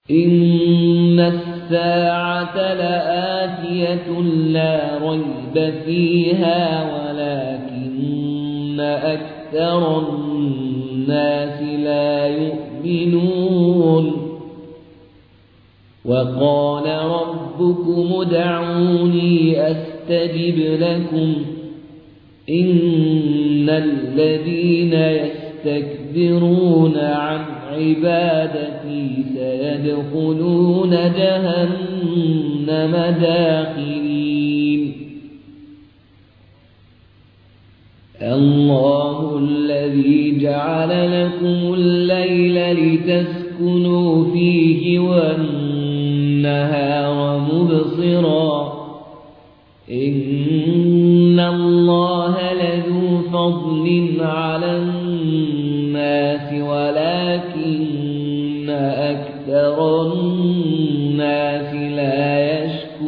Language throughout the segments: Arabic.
إن الساعة لآتية لا ريب فيها ولكن أكثر الناس لا يؤمنون وقال ربكم ادعوني أستجب لكم إن الذين يستكبرون عن عبادتي سيدخلون جهنم داخرين الله الذي جعل لكم الليل لتسكنوا فيه والنهار مبصرا إن الله لذو فضل على الناس ولكن أكثر الناس لا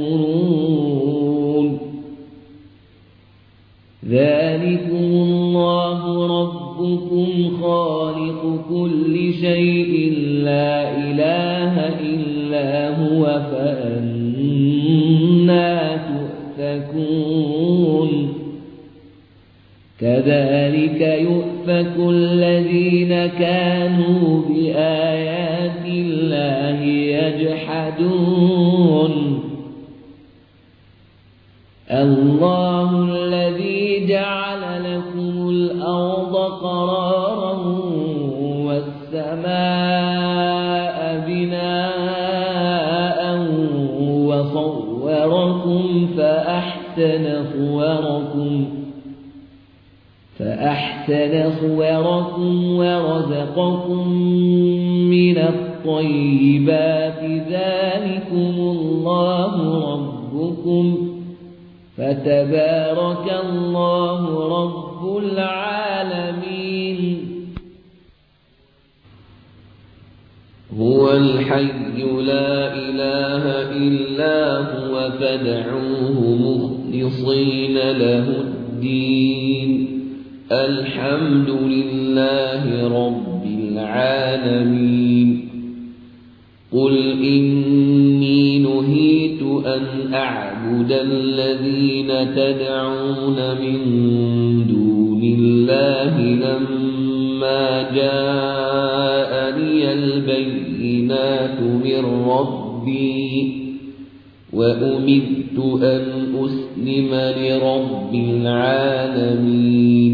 يشكرون ذلكم الله ربكم خالق كل شيء لا إله إلا هو فأنى تؤفكون كذلك يؤفك الذين كانوا بآيات الله يجحدون الله الذي جعل لكم الأرض قرارا والسماء بناء وصوركم فأحسن صوركم ورزقكم من الطيبات ذلكم الله ربكم فتبارك الله رب العالمين هو الحي لا إله إلا هو فادعوه مخلصين له الدين الحمد لله رب العالمين قل إني نهيت أن أعبد الذين تدعون من دون الله لما جاءني البينات من ربي وأمرت أن أسلم لرب العالمين